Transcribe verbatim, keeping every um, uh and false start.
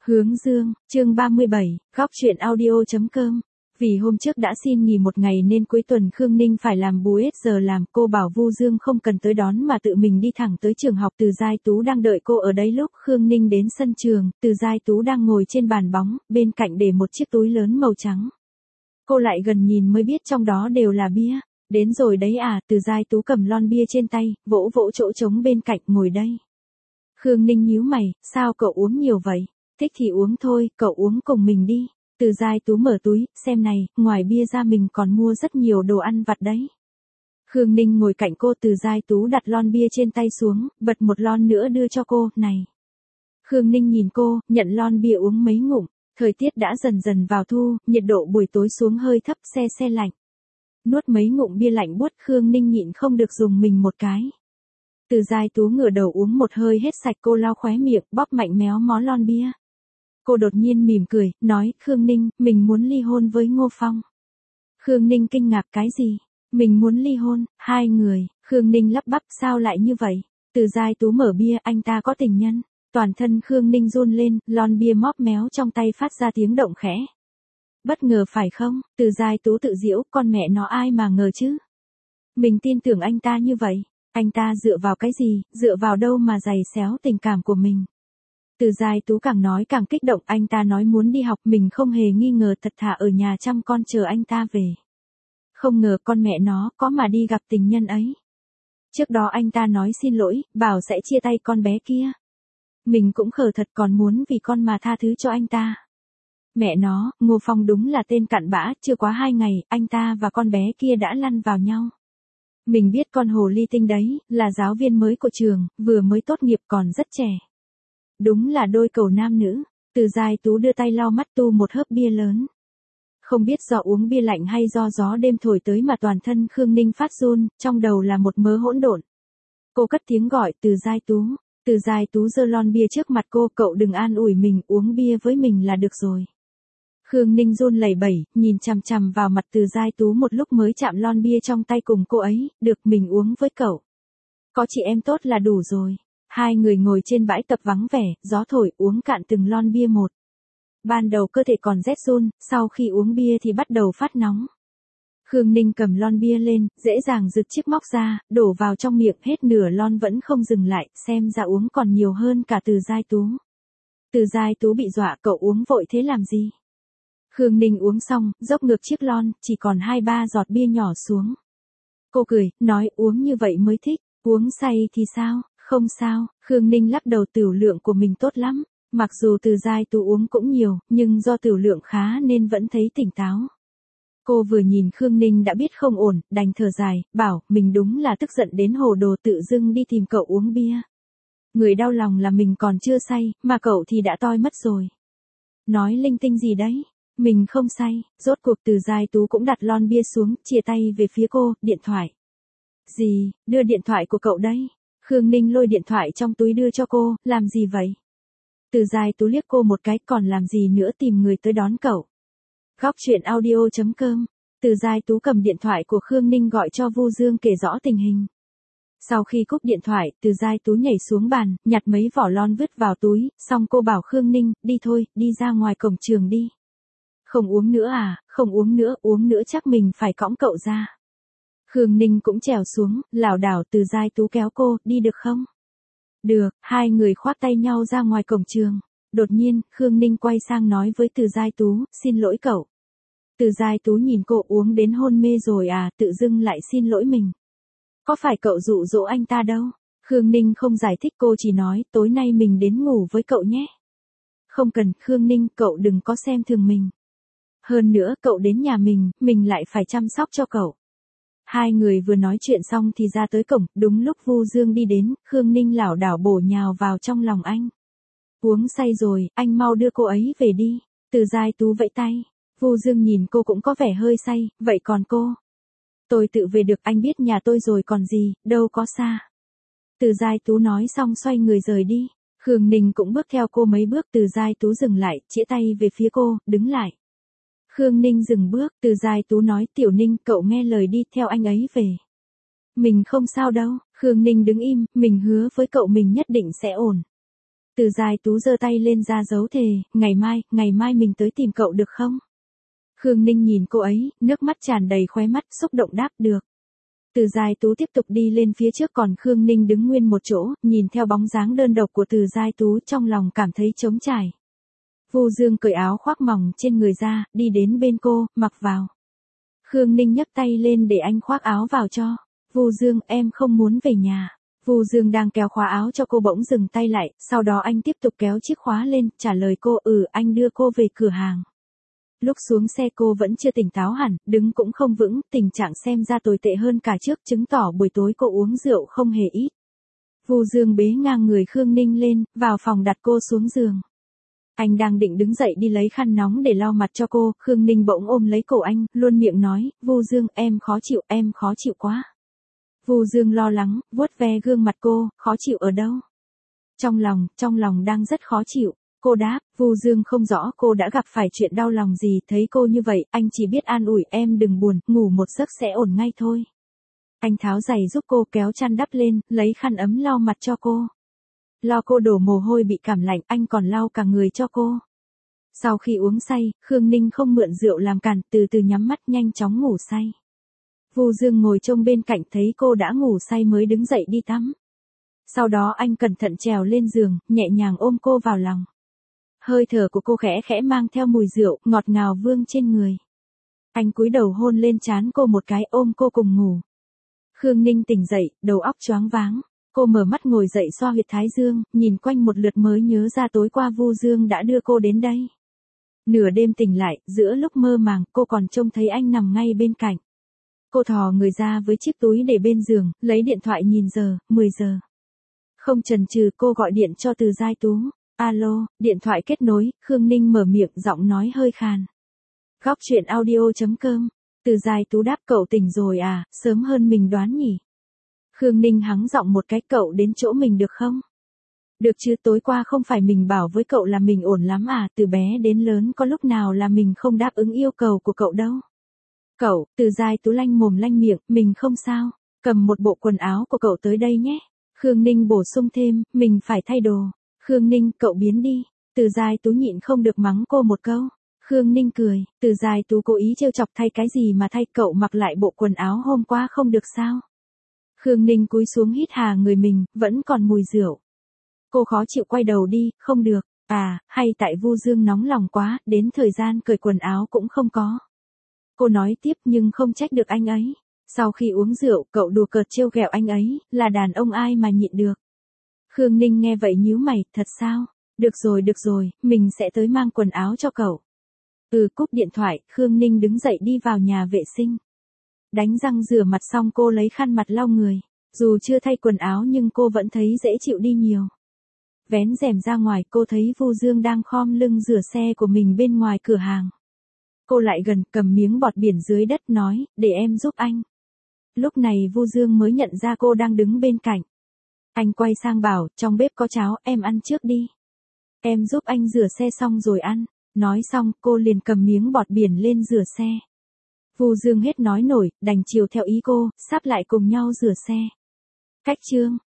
Hướng dương, chương ba mươi bảy, góc chuyện audio.com. Vì hôm trước đã xin nghỉ một ngày nên cuối tuần Khương Ninh phải làm bù hết giờ làm, cô bảo Vu Dương không cần tới đón mà tự mình đi thẳng tới trường học. Từ Giai Tú đang đợi cô ở đấy. Lúc Khương Ninh đến sân trường, Từ Giai Tú đang ngồi trên bàn bóng, bên cạnh để một chiếc túi lớn màu trắng. Cô lại gần nhìn mới biết trong đó đều là bia. Đến rồi đấy à? Từ Giai Tú cầm lon bia trên tay, vỗ vỗ chỗ trống bên cạnh, ngồi đây. Khương Ninh nhíu mày, sao cậu uống nhiều vậy? Thích thì uống thôi, cậu uống cùng mình đi. Từ Giai Tú mở túi, xem này, ngoài bia ra mình còn mua rất nhiều đồ ăn vặt đấy. Khương Ninh ngồi cạnh cô. Từ Giai Tú đặt lon bia trên tay xuống, bật một lon nữa đưa cho cô, này. Khương Ninh nhìn cô, nhận lon bia uống mấy ngụm. Thời tiết đã dần dần vào thu, nhiệt độ buổi tối xuống hơi thấp, se se lạnh. Nuốt mấy ngụm bia lạnh buốt, Khương Ninh nhịn không được dùng mình một cái. Từ Giai Tú ngửa đầu uống một hơi hết sạch, cô lau khóe miệng, bóp mạnh méo mó lon bia. Cô đột nhiên mỉm cười, nói, Khương Ninh, mình muốn ly hôn với Ngô Phong. Khương Ninh kinh ngạc, cái gì? Mình muốn ly hôn, hai người. Khương Ninh lắp bắp, sao lại như vậy? Từ Giai Tú mở bia, anh ta có tình nhân. Toàn thân Khương Ninh run lên, lon bia móp méo trong tay phát ra tiếng động khẽ. Bất ngờ phải không? Từ Giai Tú tự giễu, con mẹ nó ai mà ngờ chứ? Mình tin tưởng anh ta như vậy. Anh ta dựa vào cái gì, dựa vào đâu mà giày xéo tình cảm của mình? Từ Giai Tú càng nói càng kích động, anh ta nói muốn đi học, mình không hề nghi ngờ, thật thà ở nhà chăm con chờ anh ta về. Không ngờ con mẹ nó có mà đi gặp tình nhân ấy. Trước đó anh ta nói xin lỗi, bảo sẽ chia tay con bé kia. Mình cũng khờ thật, còn muốn vì con mà tha thứ cho anh ta. Mẹ nó, Ngô Phong đúng là tên cặn bã, chưa quá hai ngày, anh ta và con bé kia đã lăn vào nhau. Mình biết con hồ ly tinh đấy, là giáo viên mới của trường, vừa mới tốt nghiệp còn rất trẻ. Đúng là đôi cầu nam nữ. Từ Giai Tú đưa tay lau mắt, tu một hớp bia lớn. Không biết do uống bia lạnh hay do gió đêm thổi tới mà toàn thân Khương Ninh phát run, trong đầu là một mớ hỗn độn. Cô cất tiếng gọi, Từ Giai Tú. Từ Giai Tú giơ lon bia trước mặt cô, cậu đừng an ủi mình, uống bia với mình là được rồi. Khương Ninh run lẩy bẩy, nhìn chằm chằm vào mặt Từ Giai Tú một lúc mới chạm lon bia trong tay cùng cô ấy, được, mình uống với cậu. Có chị em tốt là đủ rồi. Hai người ngồi trên bãi tập vắng vẻ, gió thổi, uống cạn từng lon bia một. Ban đầu cơ thể còn rét run, sau khi uống bia thì bắt đầu phát nóng. Khương Ninh cầm lon bia lên, dễ dàng giựt chiếc móc ra, đổ vào trong miệng, hết nửa lon vẫn không dừng lại, xem ra uống còn nhiều hơn cả Từ Giai Tú. Từ Giai Tú bị dọa, cậu uống vội thế làm gì? Khương Ninh uống xong, dốc ngược chiếc lon, chỉ còn hai ba giọt bia nhỏ xuống. Cô cười, nói uống như vậy mới thích, uống say thì sao? Không sao. Khương Ninh lắc đầu, tửu lượng của mình tốt lắm. Mặc dù Từ Giai Tú uống cũng nhiều, nhưng do tửu lượng khá nên vẫn thấy tỉnh táo. Cô vừa nhìn Khương Ninh đã biết không ổn, đành thở dài, bảo, mình đúng là tức giận đến hồ đồ, tự dưng đi tìm cậu uống bia. Người đau lòng là mình còn chưa say, mà cậu thì đã toi mất rồi. Nói linh tinh gì đấy? Mình không say. Rốt cuộc Từ Giai Tú cũng đặt lon bia xuống, chia tay về phía cô, điện thoại. Gì, đưa điện thoại của cậu đây? Khương Ninh lôi điện thoại trong túi đưa cho cô, làm gì vậy? Từ Giai Tú liếc cô một cái, còn làm gì nữa, tìm người tới đón cậu. Góc chuyện audio.com. Từ Giai Tú cầm điện thoại của Khương Ninh gọi cho Vu Dương kể rõ tình hình. Sau khi cúp điện thoại, Từ Giai Tú nhảy xuống bàn, nhặt mấy vỏ lon vứt vào túi, xong cô bảo Khương Ninh, đi thôi, đi ra ngoài cổng trường đi. Không uống nữa à? Không uống nữa, uống nữa chắc mình phải cõng cậu ra. Khương Ninh cũng trèo xuống, lảo đảo. Từ Giai Tú kéo cô, đi được không? Được, hai người khoác tay nhau ra ngoài cổng trường. Đột nhiên, Khương Ninh quay sang nói với Từ Giai Tú, xin lỗi cậu. Từ Giai Tú nhìn cô, uống đến hôn mê rồi à, tự dưng lại xin lỗi mình. Có phải cậu dụ dỗ anh ta đâu? Khương Ninh không giải thích, cô chỉ nói, tối nay mình đến ngủ với cậu nhé. Không cần, Khương Ninh, cậu đừng có xem thường mình. Hơn nữa, cậu đến nhà mình, mình lại phải chăm sóc cho cậu. Hai người vừa nói chuyện xong thì ra tới cổng, đúng lúc Vu Dương đi đến, Khương Ninh lảo đảo bổ nhào vào trong lòng anh. Uống say rồi, anh mau đưa cô ấy về đi. Từ Giai Tú vẫy tay. Vu Dương nhìn cô cũng có vẻ hơi say, vậy còn cô? Tôi tự về được, anh biết nhà tôi rồi còn gì, đâu có xa. Từ Giai Tú nói xong xoay người rời đi. Khương Ninh cũng bước theo cô mấy bước. Từ Giai Tú dừng lại, chĩa tay về phía cô, đứng lại. Khương Ninh dừng bước. Từ Giai Tú nói, Tiểu Ninh, cậu nghe lời đi, theo anh ấy về. Mình không sao đâu. Khương Ninh đứng im, mình hứa với cậu mình nhất định sẽ ổn. Từ Giai Tú giơ tay lên ra dấu thề, ngày mai, ngày mai mình tới tìm cậu được không? Khương Ninh nhìn cô ấy, nước mắt tràn đầy khóe mắt, xúc động đáp được. Từ Giai Tú tiếp tục đi lên phía trước còn Khương Ninh đứng nguyên một chỗ, nhìn theo bóng dáng đơn độc của Từ Giai Tú trong lòng cảm thấy trống trải. Vu Dương cởi áo khoác mỏng trên người ra, đi đến bên cô, mặc vào. Khương Ninh nhấc tay lên để anh khoác áo vào cho. Vu Dương, em không muốn về nhà. Vu Dương đang kéo khóa áo cho cô bỗng dừng tay lại, sau đó anh tiếp tục kéo chiếc khóa lên, trả lời cô, ừ, anh đưa cô về cửa hàng. Lúc xuống xe cô vẫn chưa tỉnh táo hẳn, đứng cũng không vững, tình trạng xem ra tồi tệ hơn cả trước, chứng tỏ buổi tối cô uống rượu không hề ít. Vu Dương bế ngang người Khương Ninh lên, vào phòng đặt cô xuống giường. Anh đang định đứng dậy đi lấy khăn nóng để lau mặt cho cô, Khương Ninh bỗng ôm lấy cổ anh, luôn miệng nói, Vu Dương, em khó chịu, em khó chịu quá. Vu Dương lo lắng, vuốt ve gương mặt cô, khó chịu ở đâu? Trong lòng, trong lòng đang rất khó chịu. Cô đáp, Vu Dương không rõ cô đã gặp phải chuyện đau lòng gì, thấy cô như vậy, anh chỉ biết an ủi, em đừng buồn, ngủ một giấc sẽ ổn ngay thôi. Anh tháo giày giúp cô kéo chăn đắp lên, lấy khăn ấm lau mặt cho cô. Lo cô đổ mồ hôi bị cảm lạnh, anh còn lau cả người cho cô. Sau khi uống say, Khương Ninh không mượn rượu làm cản, từ từ nhắm mắt nhanh chóng ngủ say. Vu Dương ngồi trông bên cạnh thấy cô đã ngủ say mới đứng dậy đi tắm. Sau đó anh cẩn thận trèo lên giường, nhẹ nhàng ôm cô vào lòng. Hơi thở của cô khẽ khẽ mang theo mùi rượu, ngọt ngào vương trên người. Anh cúi đầu hôn lên trán cô một cái, ôm cô cùng ngủ. Khương Ninh tỉnh dậy, đầu óc choáng váng. Cô mở mắt ngồi dậy xoa huyệt thái dương, nhìn quanh một lượt mới nhớ ra tối qua Vu Dương đã đưa cô đến đây. Nửa đêm tỉnh lại, giữa lúc mơ màng, cô còn trông thấy anh nằm ngay bên cạnh. Cô thò người ra với chiếc túi để bên giường, lấy điện thoại nhìn giờ, mười giờ. Không chần chừ cô gọi điện cho Từ Giai Tú. Alo, điện thoại kết nối, Khương Ninh mở miệng, giọng nói hơi khàn. Góc chuyện audio chấm com. Từ Giai Tú đáp, cậu tỉnh rồi à, sớm hơn mình đoán nhỉ. Khương Ninh hắng giọng một cái, cậu đến chỗ mình được không? Được chứ, tối qua không phải mình bảo với cậu là mình ổn lắm à, từ bé đến lớn có lúc nào là mình không đáp ứng yêu cầu của cậu đâu. Cậu, Từ Giai Tú lanh mồm lanh miệng, mình không sao, cầm một bộ quần áo của cậu tới đây nhé. Khương Ninh bổ sung thêm, mình phải thay đồ. Khương Ninh, cậu biến đi. Từ Giai Tú nhịn không được mắng cô một câu. Khương Ninh cười, Từ Giai Tú cố ý trêu chọc, thay cái gì mà thay, cậu mặc lại bộ quần áo hôm qua không được sao? Khương Ninh cúi xuống hít hà người mình, vẫn còn mùi rượu. Cô khó chịu quay đầu đi, không được, à, hay tại Vu Dương nóng lòng quá, đến thời gian cởi quần áo cũng không có. Cô nói tiếp, nhưng không trách được anh ấy. Sau khi uống rượu, cậu đùa cợt trêu ghẹo anh ấy, là đàn ông ai mà nhịn được. Khương Ninh nghe vậy nhíu mày, thật sao? Được rồi được rồi, mình sẽ tới mang quần áo cho cậu. Ừ, cúp điện thoại, Khương Ninh đứng dậy đi vào nhà vệ sinh. Đánh răng rửa mặt xong cô lấy khăn mặt lau người. Dù chưa thay quần áo nhưng cô vẫn thấy dễ chịu đi nhiều. Vén rèm ra ngoài cô thấy Vu Dương đang khom lưng rửa xe của mình bên ngoài cửa hàng. Cô lại gần, cầm miếng bọt biển dưới đất nói, để em giúp anh. Lúc này Vu Dương mới nhận ra cô đang đứng bên cạnh. Anh quay sang bảo, trong bếp có cháo, em ăn trước đi. Em giúp anh rửa xe xong rồi ăn. Nói xong, cô liền cầm miếng bọt biển lên rửa xe. Vu Dương hết nói nổi, đành chiều theo ý cô, sắp lại cùng nhau rửa xe. Cách chương